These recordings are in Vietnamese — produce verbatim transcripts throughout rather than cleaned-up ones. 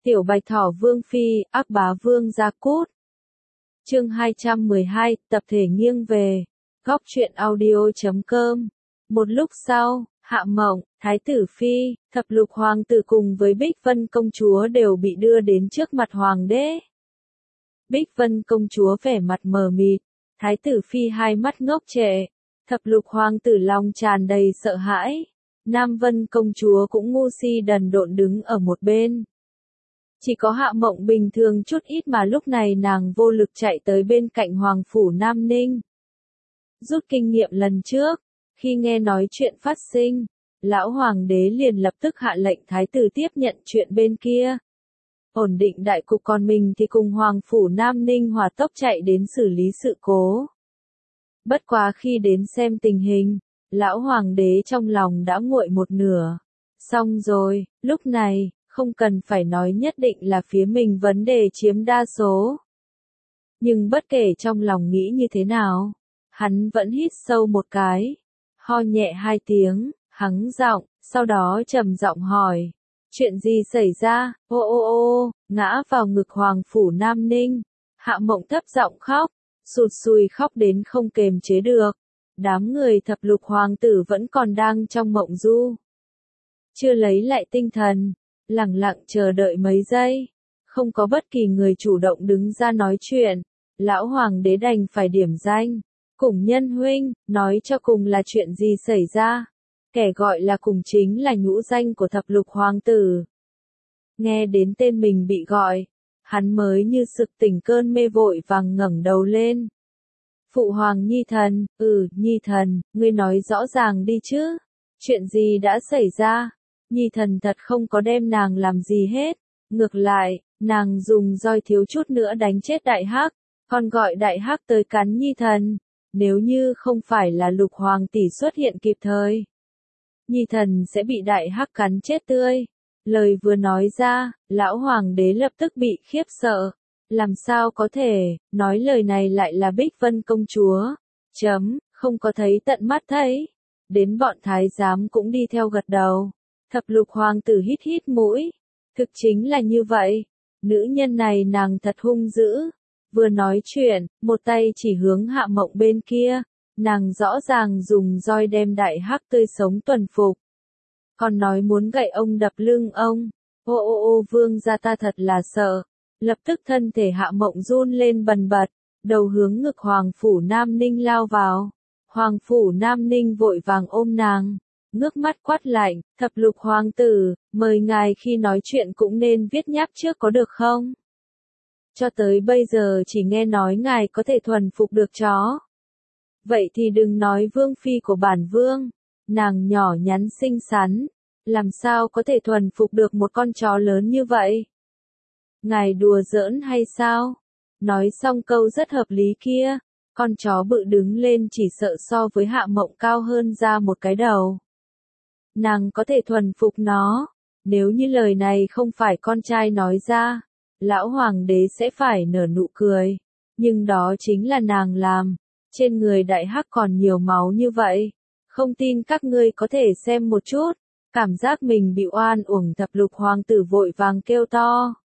Tiểu Bạch Thỏ Vương Phi, ác bá Vương Gia Cút. Chương hai trăm mười hai, tập thể nghiêng về. Góc truyện audio chấm com. Một lúc sau, Hạ Mộng, Thái tử Phi, Thập Lục Hoàng tử cùng với Bích Vân công chúa đều bị đưa đến trước mặt Hoàng đế. Bích Vân công chúa vẻ mặt mờ mịt, Thái tử Phi hai mắt ngốc trệ, Thập Lục Hoàng tử lòng tràn đầy sợ hãi. Nam Vân công chúa cũng ngu si đần độn đứng ở một bên. Chỉ có Hạ Mộng bình thường chút ít mà lúc này nàng vô lực chạy tới bên cạnh Hoàng phủ Nam Ninh. Rút kinh nghiệm lần trước, khi nghe nói chuyện phát sinh, lão hoàng đế liền lập tức hạ lệnh thái tử tiếp nhận chuyện bên kia. Ổn định đại cục, còn mình thì cùng Hoàng phủ Nam Ninh hỏa tốc chạy đến xử lý sự cố. Bất quá khi đến xem tình hình, lão hoàng đế trong lòng đã nguội một nửa. Xong rồi, lúc này, không cần phải nói nhất định là phía mình vấn đề chiếm đa số. Nhưng bất kể trong lòng nghĩ như thế nào, hắn vẫn hít sâu một cái, ho nhẹ hai tiếng, hắng giọng, sau đó trầm giọng hỏi, chuyện gì xảy ra? Ô ô ô, ngã vào ngực Hoàng phủ Nam Ninh. Hạ Mộng thấp giọng khóc, sụt sùi khóc đến không kềm chế được. Đám người Thập Lục Hoàng tử vẫn còn đang trong mộng du, chưa lấy lại tinh thần, lẳng lặng chờ đợi mấy giây, không có bất kỳ người chủ động đứng ra nói chuyện. Lão hoàng đế đành phải điểm danh, Cùng Nhân huynh, nói cho cùng là chuyện gì xảy ra? Kẻ gọi là Cùng chính là nhũ danh của Thập Lục Hoàng tử. Nghe đến tên mình bị gọi, hắn mới như sực tỉnh cơn mê, vội vàng ngẩng đầu lên. Phụ hoàng Nhi thần, ừ, Nhi thần, ngươi nói rõ ràng đi chứ, chuyện gì đã xảy ra? Nhi thần thật không có đem nàng làm gì hết, ngược lại, nàng dùng roi thiếu chút nữa đánh chết Đại Hắc, còn gọi Đại Hắc tới cắn Nhi thần, nếu như không phải là Lục hoàng tỷ xuất hiện kịp thời, Nhi thần sẽ bị Đại Hắc cắn chết tươi. Lời vừa nói ra, lão hoàng đế lập tức bị khiếp sợ, làm sao có thể, nói lời này lại là Bích Vân công chúa, chấm, không có thấy tận mắt thấy, đến bọn thái giám cũng đi theo gật đầu. Thập Lục Hoàng tử hít hít mũi, thực chính là như vậy, nữ nhân này nàng thật hung dữ. Vừa nói chuyện, một tay chỉ hướng Hạ Mộng bên kia, nàng rõ ràng dùng roi đem Đại Hắc tươi sống tuần phục. Còn nói muốn gậy ông đập lưng ông, ô ô ô vương gia ta thật là sợ, lập tức thân thể Hạ Mộng run lên bần bật, đầu hướng ngực Hoàng phủ Nam Ninh lao vào. Hoàng phủ Nam Ninh vội vàng ôm nàng, ngước mắt quát lạnh, Thập Lục Hoàng tử, mời ngài khi nói chuyện cũng nên viết nháp trước có được không? Cho tới bây giờ chỉ nghe nói ngài có thể thuần phục được chó. Vậy thì đừng nói vương phi của bản vương, nàng nhỏ nhắn xinh xắn, làm sao có thể thuần phục được một con chó lớn như vậy? Ngài đùa giỡn hay sao? Nói xong câu rất hợp lý kia, con chó bự đứng lên chỉ sợ so với Hạ Mộng cao hơn ra một cái đầu. Nàng có thể thuần phục nó, nếu như lời này không phải con trai nói ra, lão hoàng đế sẽ phải nở nụ cười, nhưng đó chính là nàng làm. Trên người Đại Hắc còn nhiều máu như vậy, không tin các ngươi có thể xem một chút. Cảm giác mình bị oan uổng, Thập Lục Hoàng tử vội vàng kêu to.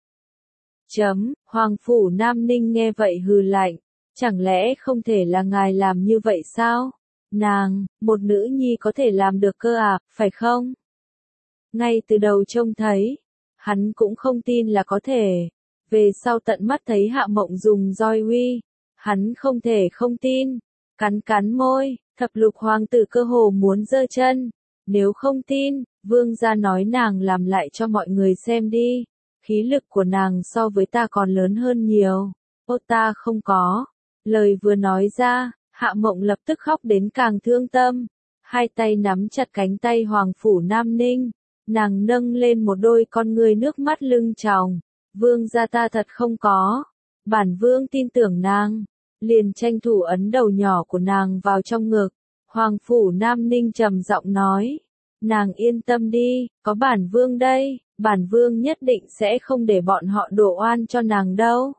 Chấm, Hoàng phủ Nam Ninh nghe vậy hừ lạnh, chẳng lẽ không thể là ngài làm như vậy sao? Nàng, một nữ nhi có thể làm được cơ à, phải không? Ngay từ đầu trông thấy, hắn cũng không tin là có thể. Về sau tận mắt thấy Hạ Mộng dùng roi uy, hắn không thể không tin. Cắn cắn môi, Thập Lục Hoàng tử cơ hồ muốn giơ chân. Nếu không tin, vương gia nói nàng làm lại cho mọi người xem đi. Khí lực của nàng so với ta còn lớn hơn nhiều. Ô ta không có. Lời vừa nói ra, Hạ Mộng lập tức khóc đến càng thương tâm. Hai tay nắm chặt cánh tay Hoàng phủ Nam Ninh. Nàng nâng lên một đôi con ngươi nước mắt lưng tròng. Vương gia ta thật không có. Bản vương tin tưởng nàng. Liền tranh thủ ấn đầu nhỏ của nàng vào trong ngực. Hoàng phủ Nam Ninh trầm giọng nói. Nàng yên tâm đi, có bản vương đây, bản vương nhất định sẽ không để bọn họ đổ oan cho nàng đâu.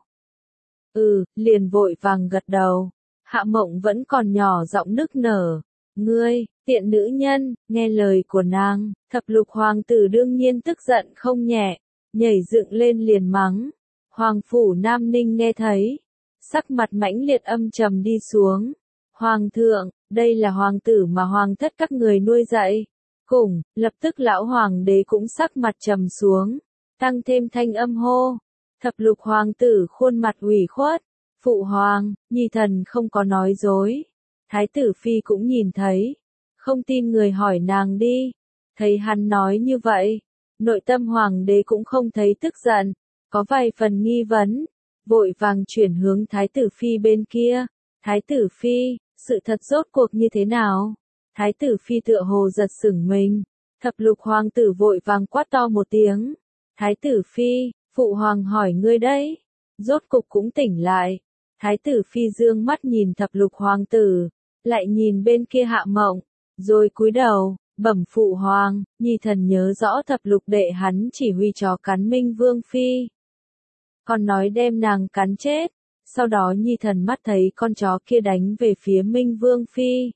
Ừ, liền vội vàng gật đầu. Hạ Mộng vẫn còn nhỏ giọng nức nở. Ngươi, tiện nữ nhân, nghe lời của nàng, Thập Lục Hoàng tử đương nhiên tức giận không nhẹ. nhảy dựng lên liền mắng. Hoàng phủ Nam Ninh nghe thấy, sắc mặt mãnh liệt âm trầm đi xuống. Hoàng thượng, đây là hoàng tử mà hoàng thất các người nuôi dạy. Cùng, lập tức lão hoàng đế cũng sắc mặt trầm xuống, tăng thêm thanh âm hô. Thập lục hoàng tử khuôn mặt ủy khuất. Phụ hoàng, nhi thần không có nói dối. Thái tử phi cũng nhìn thấy. Không tin người hỏi nàng đi. Thấy hắn nói như vậy, nội tâm hoàng đế cũng không thấy tức giận, có vài phần nghi vấn, vội vàng chuyển hướng thái tử phi bên kia. Thái tử phi, sự thật rốt cuộc như thế nào? Thái tử phi tựa hồ giật sửng mình, thập lục hoàng tử vội vàng quát to một tiếng. Thái tử phi, phụ hoàng hỏi ngươi đấy, rốt cục cũng tỉnh lại. Thái tử phi dương mắt nhìn thập lục hoàng tử, lại nhìn bên kia Hạ Mộng, rồi cúi đầu, bẩm phụ hoàng, nhi thần nhớ rõ thập lục đệ hắn chỉ huy chó cắn Minh Vương phi. Còn nói đem nàng cắn chết, sau đó nhi thần mắt thấy con chó kia đánh về phía Minh Vương phi.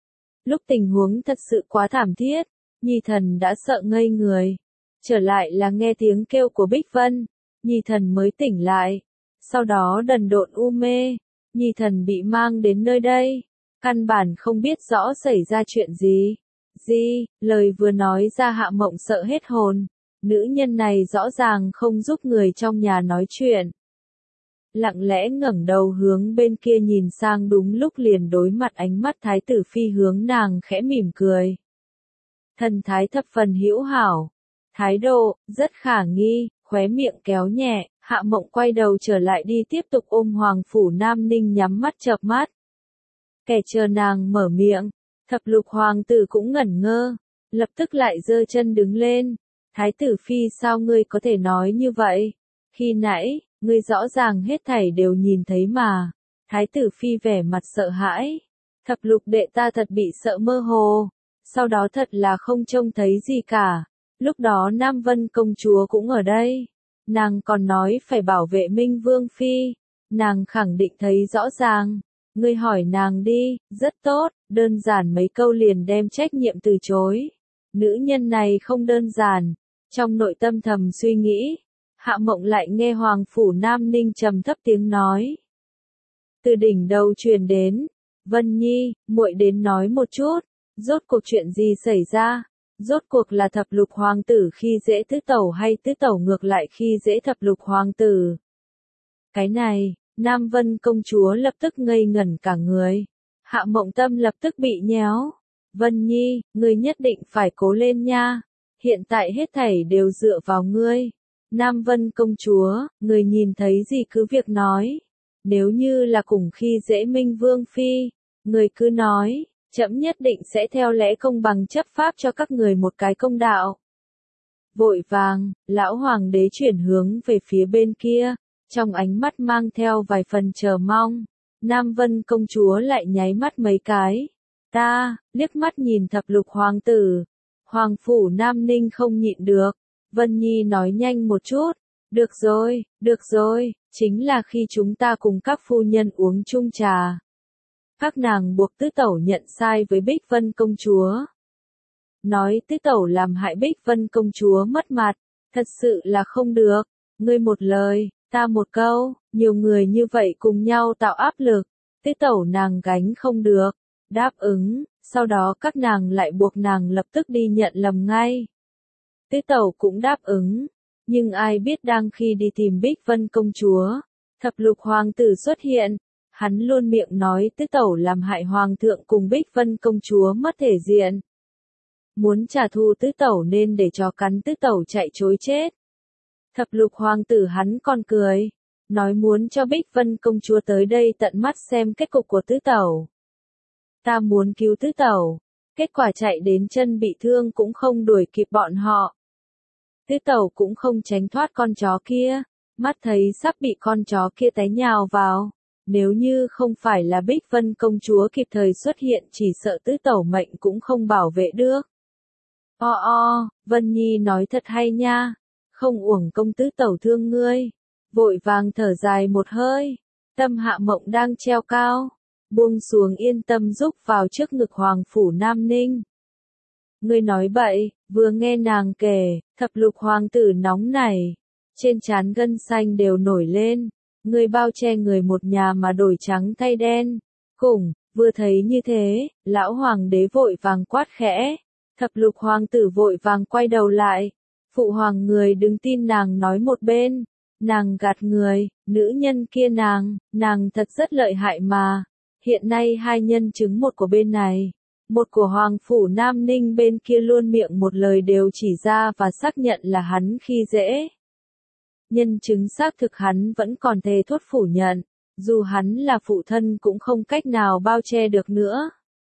Lúc tình huống thật sự quá thảm thiết, nhi thần đã sợ ngây người. Trở lại là nghe tiếng kêu của Bích Vân, nhi thần mới tỉnh lại. Sau đó đần độn u mê, nhi thần bị mang đến nơi đây, căn bản không biết rõ xảy ra chuyện gì. Gì, lời vừa nói ra Hạ Mộng sợ hết hồn, nữ nhân này rõ ràng không giúp người trong nhà nói chuyện. Lặng lẽ ngẩng đầu hướng bên kia nhìn sang, đúng lúc liền đối mặt ánh mắt thái tử phi hướng nàng khẽ mỉm cười. Thần thái thập phần hữu hảo, thái độ rất khả nghi, khóe miệng kéo nhẹ. Hạ Mộng quay đầu trở lại đi tiếp tục ôm Hoàng phủ Nam Ninh nhắm mắt chợp mắt. Kẻ chờ nàng mở miệng, thập lục hoàng tử cũng ngẩn ngơ, lập tức lại giơ chân đứng lên. Thái tử phi sao ngươi có thể nói như vậy? Khi nãy, ngươi rõ ràng hết thảy đều nhìn thấy mà. Thái tử phi vẻ mặt sợ hãi. Thập lục đệ ta thật bị sợ mơ hồ. Sau đó thật là không trông thấy gì cả. Lúc đó Nam Vân công chúa cũng ở đây. Nàng còn nói phải bảo vệ Minh Vương phi. Nàng khẳng định thấy rõ ràng. Ngươi hỏi nàng đi, rất tốt, đơn giản mấy câu liền đem trách nhiệm từ chối. Nữ nhân này không đơn giản. Trong nội tâm thầm suy nghĩ, Hạ Mộng lại nghe Hoàng phủ Nam Ninh trầm thấp tiếng nói. Từ đỉnh đầu truyền đến, Vân Nhi, muội đến nói một chút, rốt cuộc chuyện gì xảy ra? Rốt cuộc là thập lục hoàng tử khi dễ tứ tẩu hay tứ tẩu ngược lại khi dễ thập lục hoàng tử? Cái này, Nam Vân công chúa lập tức ngây ngẩn cả người. Hạ Mộng tâm lập tức bị nhéo. Vân Nhi, ngươi nhất định phải cố lên nha. Hiện tại hết thảy đều dựa vào ngươi. Nam Vân công chúa, người nhìn thấy gì cứ việc nói. Nếu như là cùng khi dễ Minh Vương phi, người cứ nói, trẫm nhất định sẽ theo lẽ công bằng chấp pháp cho các người một cái công đạo. Vội vàng, lão hoàng đế chuyển hướng về phía bên kia, trong ánh mắt mang theo vài phần chờ mong. Nam Vân công chúa lại nháy mắt mấy cái. Ta, liếc mắt nhìn thập lục hoàng tử. Hoàng phủ Nam Ninh không nhịn được. Vân Nhi nói nhanh một chút. Được rồi, được rồi, chính là khi chúng ta cùng các phu nhân uống chung trà. Các nàng buộc tứ tẩu nhận sai với Bích Vân công chúa. Nói tứ tẩu làm hại Bích Vân công chúa mất mặt, thật sự là không được. Ngươi một lời, ta một câu, nhiều người như vậy cùng nhau tạo áp lực. Tứ tẩu nàng gánh không được, đáp ứng, sau đó các nàng lại buộc nàng lập tức đi nhận lầm ngay. Tứ tẩu cũng đáp ứng, nhưng ai biết đang khi đi tìm Bích Vân công chúa, thập lục hoàng tử xuất hiện, hắn luôn miệng nói tứ tẩu làm hại hoàng thượng cùng Bích Vân công chúa mất thể diện. Muốn trả thù tứ tẩu nên để cho cắn tứ tẩu chạy trối chết. Thập lục hoàng tử hắn còn cười, nói muốn cho Bích Vân công chúa tới đây tận mắt xem kết cục của tứ tẩu. Ta muốn cứu tứ tẩu, kết quả chạy đến chân bị thương cũng không đuổi kịp bọn họ. Tứ tẩu cũng không tránh thoát con chó kia, mắt thấy sắp bị con chó kia té nhào vào. Nếu như không phải là Bích Vân công chúa kịp thời xuất hiện chỉ sợ tứ tẩu mệnh cũng không bảo vệ được. O o, Vân Nhi nói thật hay nha, không uổng công tứ tẩu thương ngươi. Vội vàng thở dài một hơi, tâm Hạ Mộng đang treo cao, buông xuống yên tâm rúc vào trước ngực Hoàng phủ Nam Ninh. Ngươi nói bậy, vừa nghe nàng kể, thập lục hoàng tử nóng nảy, trên trán gân xanh đều nổi lên, ngươi bao che người một nhà mà đổi trắng thay đen, cùng, vừa thấy như thế, lão hoàng đế vội vàng quát khẽ, thập lục hoàng tử vội vàng quay đầu lại, phụ hoàng người đứng tin nàng nói một bên, nàng gạt người, nữ nhân kia nàng, nàng thật rất lợi hại mà, hiện nay hai nhân chứng một của bên này. Một của Hoàng Phủ Nam Ninh bên kia luôn miệng một lời đều chỉ ra và xác nhận là hắn khi dễ. Nhân chứng xác thực hắn vẫn còn thề thốt phủ nhận, dù hắn là phụ thân cũng không cách nào bao che được nữa.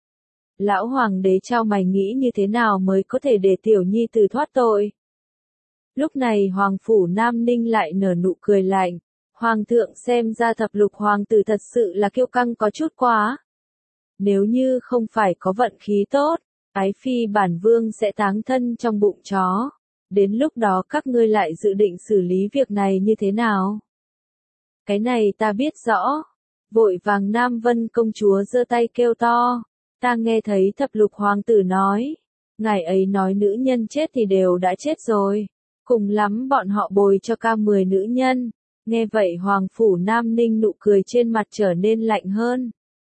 Lão Hoàng đế trao mày nghĩ như thế nào mới có thể để tiểu nhi tử thoát tội. Lúc này Hoàng Phủ Nam Ninh lại nở nụ cười lạnh, Hoàng thượng xem ra thập lục hoàng tử thật sự là kiêu căng có chút quá. Nếu như không phải có vận khí tốt, ái phi bản vương sẽ táng thân trong bụng chó. Đến lúc đó các ngươi lại dự định xử lý việc này như thế nào? Cái này ta biết rõ. Vội vàng Nam Vân công chúa giơ tay kêu to. Ta nghe thấy thập lục hoàng tử nói. Ngài ấy nói nữ nhân chết thì đều đã chết rồi. Cùng lắm bọn họ bồi cho ca mười nữ nhân. Nghe vậy Hoàng Phủ Nam Ninh nụ cười trên mặt trở nên lạnh hơn.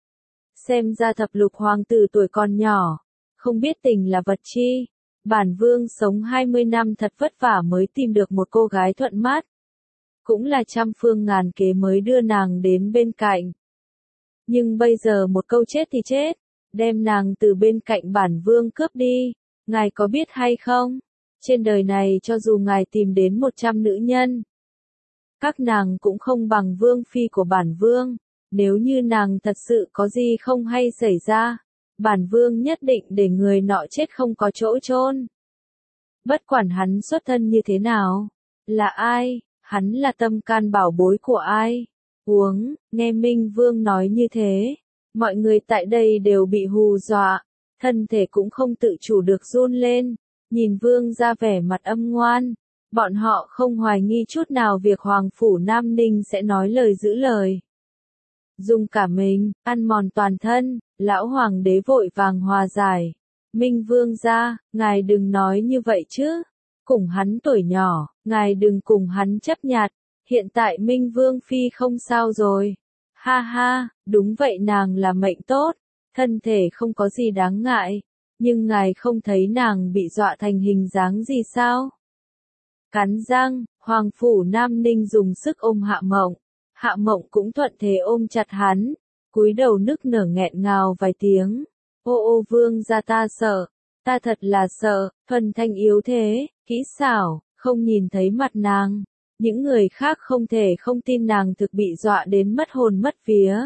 Xem ra thập lục hoàng tử tuổi còn nhỏ, không biết tình là vật chi. Bản vương sống hai mươi năm thật vất vả mới tìm được một cô gái thuận mắt. Cũng là trăm phương ngàn kế mới đưa nàng đến bên cạnh. Nhưng bây giờ một câu chết thì chết, đem nàng từ bên cạnh bản vương cướp đi. Ngài có biết hay không? Trên đời này cho dù ngài tìm đến một trăm nữ nhân, các nàng cũng không bằng vương phi của bản vương. Nếu như nàng thật sự có gì không hay xảy ra, bản vương nhất định để người nọ chết không có chỗ chôn. Bất quản hắn xuất thân như thế nào, là ai, hắn là tâm can bảo bối của ai. Huống, nghe Minh Vương nói như thế, mọi người tại đây đều bị hù dọa, thân thể cũng không tự chủ được run lên, nhìn Vương ra vẻ mặt âm ngoan. Bọn họ không hoài nghi chút nào việc Hoàng Phủ Nam Ninh sẽ nói lời giữ lời. Dùng cả mình, ăn mòn toàn thân, lão hoàng đế vội vàng hòa giải. Minh Vương ra, ngài đừng nói như vậy chứ. Cùng hắn tuổi nhỏ, ngài đừng cùng hắn chấp nhặt. Hiện tại Minh Vương Phi không sao rồi. Ha ha, đúng vậy nàng là mệnh tốt. Thân thể không có gì đáng ngại. Nhưng ngài không thấy nàng bị dọa thành hình dáng gì sao? Cắn răng, Hoàng Phủ Nam Ninh dùng sức ôm Hạ Mộng. Hạ Mộng cũng thuận thế ôm chặt hắn, cúi đầu nức nở nghẹn ngào vài tiếng. Ô ô vương gia ta sợ, ta thật là sợ, phần thanh yếu thế, kỹ xảo, không nhìn thấy mặt nàng. Những người khác không thể không tin nàng thực bị dọa đến mất hồn mất vía.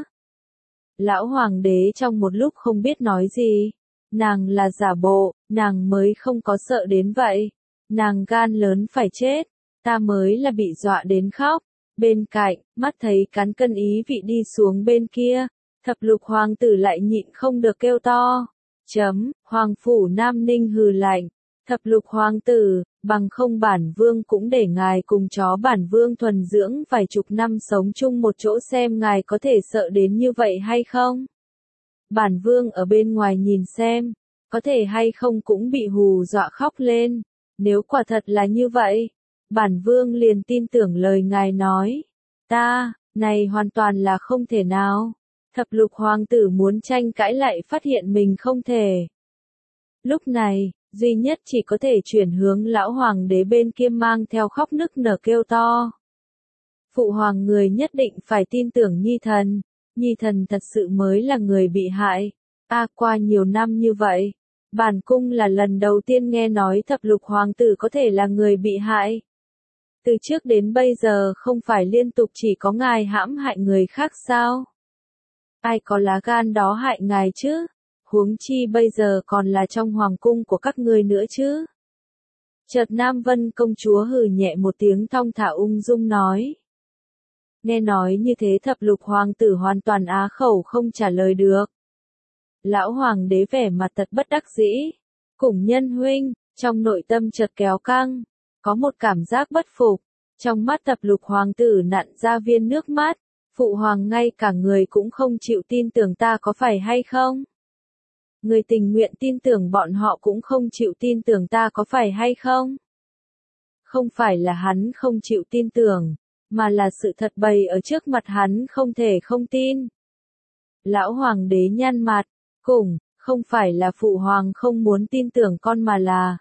Lão hoàng đế trong một lúc không biết nói gì. Nàng là giả bộ, nàng mới không có sợ đến vậy. Nàng gan lớn phải chết, ta mới là bị dọa đến khóc. Bên cạnh, mắt thấy cán cân ý vị đi xuống bên kia, thập lục hoàng tử lại nhịn không được kêu to. Chấm, Hoàng Phủ Nam Ninh hừ lạnh. Thập lục hoàng tử, bằng không bản vương cũng để ngài cùng chó bản vương thuần dưỡng vài chục năm sống chung một chỗ xem ngài có thể sợ đến như vậy hay không. Bản vương ở bên ngoài nhìn xem, có thể hay không cũng bị hù dọa khóc lên. Nếu quả thật là như vậy, bản vương liền tin tưởng lời ngài nói. Ta, này hoàn toàn là không thể nào. Thập lục hoàng tử muốn tranh cãi lại phát hiện mình không thể. Lúc này, duy nhất chỉ có thể chuyển hướng lão hoàng đế bên kia mang theo khóc nức nở kêu to. Phụ hoàng người nhất định phải tin tưởng nhi thần. Nhi thần thật sự mới là người bị hại. A à, qua nhiều năm như vậy, bản cung là lần đầu tiên nghe nói thập lục hoàng tử có thể là người bị hại. Từ trước đến bây giờ không phải liên tục chỉ có ngài hãm hại người khác sao? Ai có lá gan đó hại ngài chứ? Huống chi bây giờ còn là trong hoàng cung của các ngươi nữa chứ? Chợt Nam Vân công chúa hừ nhẹ một tiếng thong thả ung dung nói. Nghe nói như thế thập lục hoàng tử hoàn toàn á khẩu không trả lời được. Lão hoàng đế vẻ mặt thật bất đắc dĩ. Cùng nhân huynh, trong nội tâm chợt kéo căng. Có một cảm giác bất phục. Trong mắt thập lục hoàng tử nặn ra viên nước mắt. Phụ hoàng ngay cả người cũng không chịu tin tưởng ta có phải hay không? Người tình nguyện tin tưởng bọn họ cũng không chịu tin tưởng ta có phải hay không? Không phải là hắn không chịu tin tưởng, mà là sự thật bày ở trước mặt hắn không thể không tin. Lão hoàng đế nhăn mặt, cùng, không phải là phụ hoàng không muốn tin tưởng con mà là.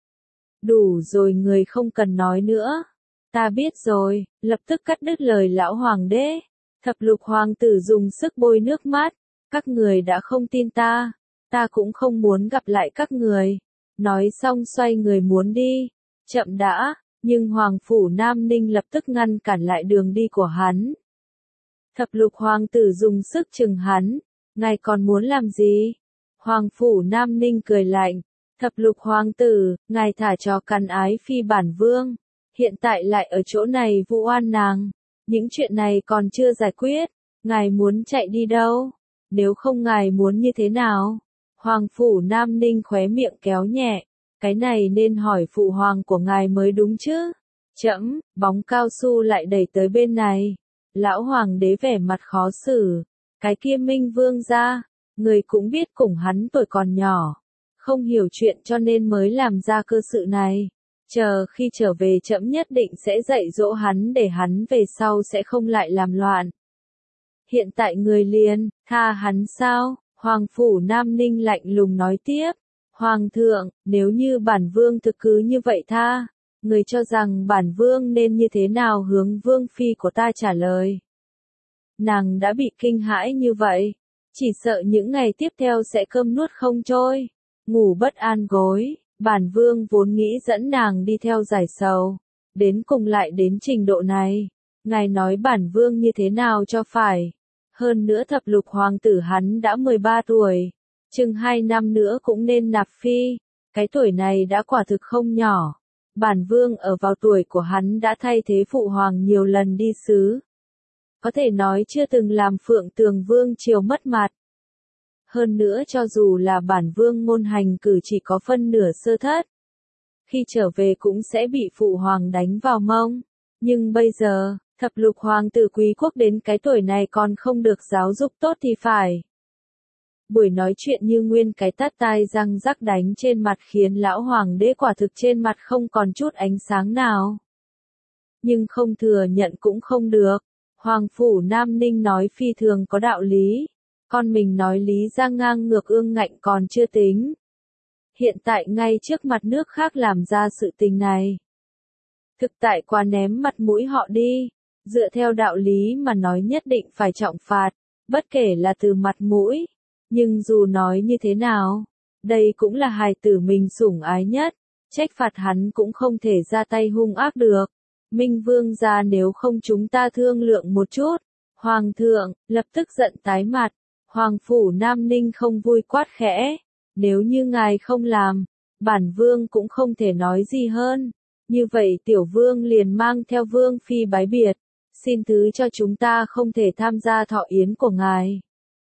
Đủ rồi, người không cần nói nữa. Ta biết rồi, lập tức cắt đứt lời lão hoàng đế. Thập lục hoàng tử dùng sức bôi nước mắt. Các người đã không tin ta. Ta cũng không muốn gặp lại các người. Nói xong xoay người muốn đi. Chậm đã, nhưng Hoàng phủ Nam Ninh lập tức ngăn cản lại đường đi của hắn. Thập lục hoàng tử dùng sức chừng hắn. Ngài còn muốn làm gì? Hoàng phủ Nam Ninh cười lạnh. Thập lục hoàng tử, ngài thả cho căn ái phi bản vương. Hiện tại lại ở chỗ này vu oan nàng. Những chuyện này còn chưa giải quyết. Ngài muốn chạy đi đâu? Nếu không ngài muốn như thế nào? Hoàng phủ Nam Ninh khóe miệng kéo nhẹ. Cái này nên hỏi phụ hoàng của ngài mới đúng chứ. Chẫm, bóng cao su lại đẩy tới bên này. Lão hoàng đế vẻ mặt khó xử. Cái kia Minh Vương gia, người cũng biết cùng hắn tuổi còn nhỏ. Không hiểu chuyện cho nên mới làm ra cơ sự này. Chờ khi trở về trẫm nhất định sẽ dạy dỗ hắn để hắn về sau sẽ không lại làm loạn. Hiện tại người liền, tha hắn sao? Hoàng phủ Nam Ninh lạnh lùng nói tiếp. Hoàng thượng, nếu như bản vương thực cứ như vậy tha, người cho rằng bản vương nên như thế nào hướng vương phi của ta trả lời? Nàng đã bị kinh hãi như vậy, chỉ sợ những ngày tiếp theo sẽ cơm nuốt không trôi, ngủ bất an gối. Bản vương vốn nghĩ dẫn nàng đi theo giải sầu, đến cùng lại đến trình độ này. Ngài nói bản vương như thế nào cho phải? Hơn nữa thập lục hoàng tử hắn đã mười ba tuổi, chừng hai năm nữa cũng nên nạp phi. Cái tuổi này đã quả thực không nhỏ. Bản vương ở vào tuổi của hắn đã thay thế phụ hoàng nhiều lần đi sứ. Có thể nói chưa từng làm Phượng Tường vương triều mất mặt. Hơn nữa cho dù là bản vương ngôn hành cử chỉ có phân nửa sơ thất, khi trở về cũng sẽ bị phụ hoàng đánh vào mông. Nhưng bây giờ, thập lục hoàng tử quý quốc đến cái tuổi này còn không được giáo dục tốt thì phải. Buổi nói chuyện như nguyên cái tát tai răng rắc đánh trên mặt khiến lão hoàng đế quả thực trên mặt không còn chút ánh sáng nào. Nhưng không thừa nhận cũng không được. Hoàng phủ Nam Ninh nói phi thường có đạo lý. Con mình nói lý ra ngang ngược ương ngạnh còn chưa tính. Hiện tại ngay trước mặt nước khác làm ra sự tình này. Thực tại quá ném mặt mũi họ đi. Dựa theo đạo lý mà nói nhất định phải trọng phạt, bất kể là từ mặt mũi. Nhưng dù nói như thế nào, đây cũng là hài tử mình sủng ái nhất. Trách phạt hắn cũng không thể ra tay hung ác được. Minh Vương gia nếu không chúng ta thương lượng một chút. Hoàng thượng, lập tức giận tái mặt. Hoàng phủ Nam Ninh không vui quát khẽ. Nếu như ngài không làm, bản vương cũng không thể nói gì hơn. Như vậy tiểu vương liền mang theo vương phi bái biệt. Xin thứ cho chúng ta không thể tham gia thọ yến của ngài.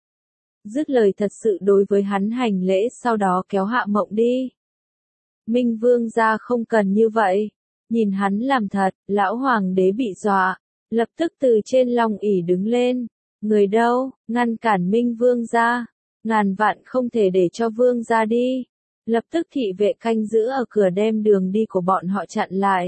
Dứt lời thật sự đối với hắn hành lễ sau đó kéo Hạ Mộng đi. Minh Vương gia không cần như vậy. Nhìn hắn làm thật, lão hoàng đế bị dọa. Lập tức từ trên long ỷ đứng lên. Người đâu, ngăn cản Minh Vương gia. Ngàn vạn không thể để cho Vương gia đi. Lập tức thị vệ canh giữ ở cửa đem đường đi của bọn họ chặn lại.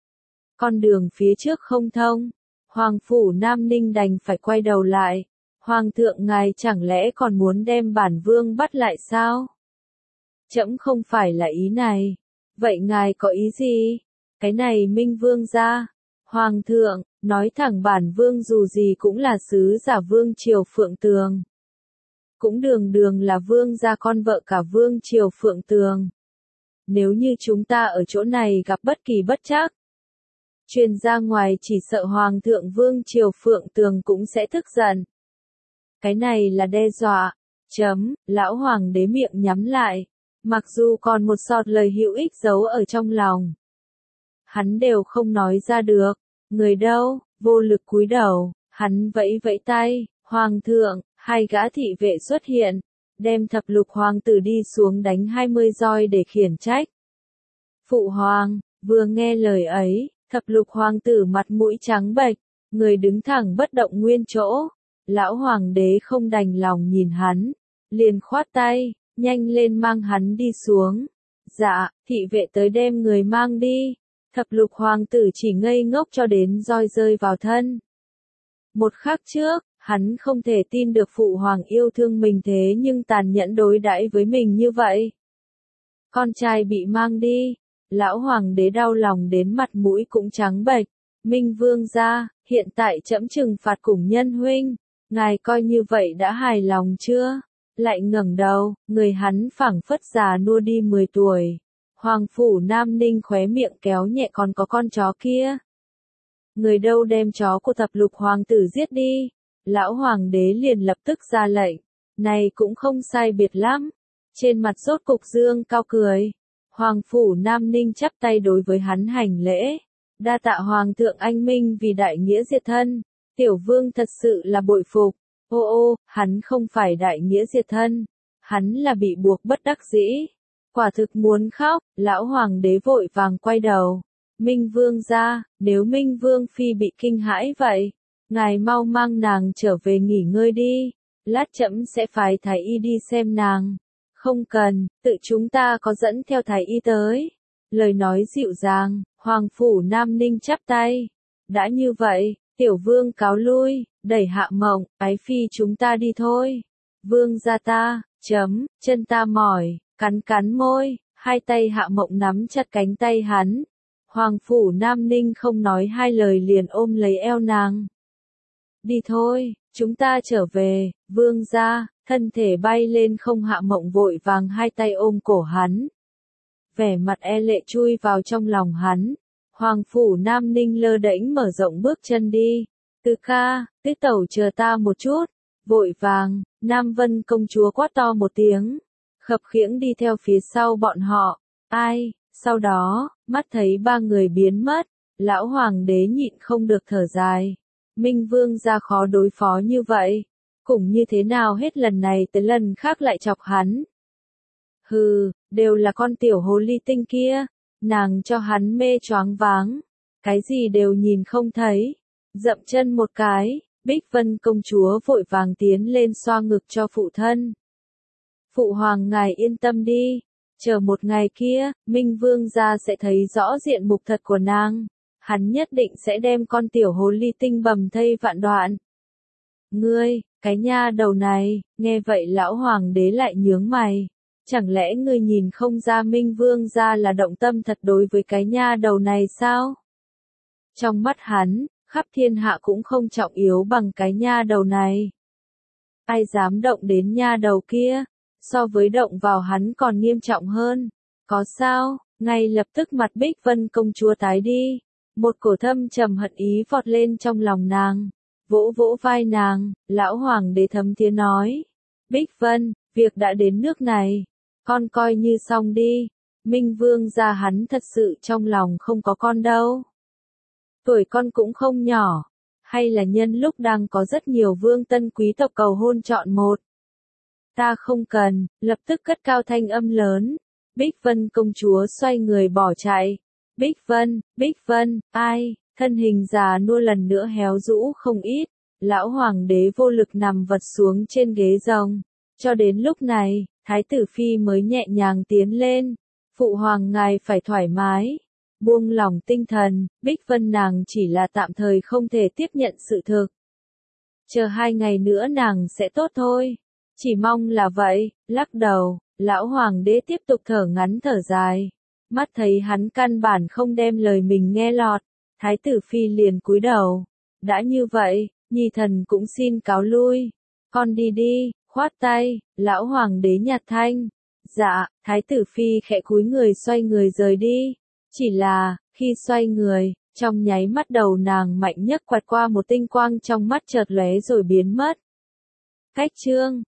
Con đường phía trước không thông. Hoàng phủ Nam Ninh đành phải quay đầu lại. Hoàng thượng ngài chẳng lẽ còn muốn đem bản vương bắt lại sao? Trẫm không phải là ý này. Vậy ngài có ý gì? Cái này Minh Vương gia. Hoàng thượng, nói thẳng bản vương dù gì cũng là sứ giả vương triều Phượng Tường. Cũng đường đường là vương gia con vợ cả vương triều Phượng Tường. Nếu như chúng ta ở chỗ này gặp bất kỳ bất trắc, truyền ra ngoài chỉ sợ Hoàng thượng vương triều Phượng Tường cũng sẽ tức giận. Cái này là đe dọa. Chấm, lão hoàng đế miệng nhắm lại. Mặc dù còn một giọt lời hữu ích giấu ở trong lòng. Hắn đều không nói ra được. Người đâu, vô lực cúi đầu, hắn vẫy vẫy tay. Hoàng thượng, hai gã thị vệ xuất hiện. Đem thập lục hoàng tử đi xuống đánh hai mươi roi để khiển trách. Phụ hoàng, vừa nghe lời ấy, thập lục hoàng tử mặt mũi trắng bệch. Người đứng thẳng bất động nguyên chỗ. Lão hoàng đế không đành lòng nhìn hắn, liền khoát tay, nhanh lên mang hắn đi xuống. Dạ, thị vệ tới đem người mang đi. Thập lục hoàng tử chỉ ngây ngốc cho đến roi rơi vào thân. Một khắc trước, hắn không thể tin được phụ hoàng yêu thương mình thế nhưng tàn nhẫn đối đãi với mình như vậy. Con trai bị mang đi, lão hoàng đế đau lòng đến mặt mũi cũng trắng bệch. Minh vương gia, hiện tại trẫm trừng phạt cùng nhân huynh, ngài coi như vậy đã hài lòng chưa? Lại ngẩng đầu, người hắn phảng phất già nua đi mười tuổi. Hoàng phủ Nam Ninh khóe miệng kéo nhẹ, còn có con chó kia. Người đâu đem chó của thập lục hoàng tử giết đi. Lão hoàng đế liền lập tức ra lệnh. Này cũng không sai biệt lắm. Trên mặt rốt cục dương cao cười. Hoàng phủ Nam Ninh chắp tay đối với hắn hành lễ. Đa tạ hoàng thượng anh minh vì đại nghĩa diệt thân. Tiểu vương thật sự là bội phục. Ô ô, hắn không phải đại nghĩa diệt thân. Hắn là bị buộc bất đắc dĩ. Quả thực muốn khóc, lão hoàng đế vội vàng quay đầu. Minh vương ra, nếu Minh vương phi bị kinh hãi vậy, ngài mau mang nàng trở về nghỉ ngơi đi. Lát trẫm sẽ phái thái y đi xem nàng. Không cần, tự chúng ta có dẫn theo thái y tới. Lời nói dịu dàng, hoàng phủ Nam Ninh chắp tay. Đã như vậy, tiểu vương cáo lui, đẩy Hạ Mộng, ái phi chúng ta đi thôi. Vương gia ta, chấm, chân ta mỏi, cắn cắn môi, hai tay Hạ Mộng nắm chặt cánh tay hắn. Hoàng phủ Nam Ninh không nói hai lời liền ôm lấy eo nàng. Đi thôi, chúng ta trở về, vương gia, thân thể bay lên không. Hạ Mộng vội vàng hai tay ôm cổ hắn. Vẻ mặt e lệ chui vào trong lòng hắn. Hoàng phủ Nam Ninh lơ đễnh mở rộng bước chân đi. Từ ca, Tiết tẩu chờ ta một chút. Vội vàng, Nam Vân công chúa quát to một tiếng. Khập khiễng đi theo phía sau bọn họ. Ai, sau đó, mắt thấy ba người biến mất. Lão hoàng đế nhịn không được thở dài. Minh vương gia khó đối phó như vậy. Cũng như thế nào hết lần này tới lần khác lại chọc hắn. Hừ, đều là con tiểu hồ ly tinh kia. Nàng cho hắn mê choáng váng. Cái gì đều nhìn không thấy. Dậm chân một cái, Bích Vân công chúa vội vàng tiến lên xoa ngực cho phụ thân. Phụ hoàng ngài yên tâm đi. Chờ một ngày kia, Minh vương gia sẽ thấy rõ diện mục thật của nàng. Hắn nhất định sẽ đem con tiểu hồ ly tinh bầm thây vạn đoạn. Ngươi, cái nha đầu này, nghe vậy lão hoàng đế lại nhướng mày. Chẳng lẽ ngươi nhìn không ra Minh vương gia là động tâm thật đối với cái nha đầu này sao? Trong mắt hắn, khắp thiên hạ cũng không trọng yếu bằng cái nha đầu này. Ai dám động đến nha đầu kia, so với động vào hắn còn nghiêm trọng hơn. Có sao? Ngay lập tức mặt Bích Vân công chúa tái đi. Một cổ thâm trầm hận ý vọt lên trong lòng nàng. Vỗ vỗ vai nàng, lão hoàng đế thấm thía nói. Bích Vân, việc đã đến nước này. Con coi như xong đi. Minh vương gia hắn thật sự trong lòng không có con đâu. Tuổi con cũng không nhỏ. Hay là nhân lúc đang có rất nhiều vương tân quý tộc cầu hôn chọn một. Ta không cần, lập tức cất cao thanh âm lớn. Bích Vân công chúa xoay người bỏ chạy. Bích Vân, Bích Vân, ai, thân hình già nua lần nữa héo rũ không ít. Lão hoàng đế vô lực nằm vật xuống trên ghế rồng. Cho đến lúc này, thái tử phi mới nhẹ nhàng tiến lên. Phụ hoàng ngài phải thoải mái. Buông lòng tinh thần, Bích Vân nàng chỉ là tạm thời không thể tiếp nhận sự thực. Chờ hai ngày nữa nàng sẽ tốt thôi. Chỉ mong là vậy, lắc đầu, lão hoàng đế tiếp tục thở ngắn thở dài. Mắt thấy hắn căn bản không đem lời mình nghe lọt, thái tử phi liền cúi đầu. Đã như vậy, nhi thần cũng xin cáo lui. Con đi đi, khoát tay, lão hoàng đế nhạt thanh. Dạ, thái tử phi khẽ cúi người xoay người rời đi. Chỉ là, khi xoay người, trong nháy mắt đầu nàng mạnh nhất quạt qua một tinh quang trong mắt chợt lóe rồi biến mất. Cách chương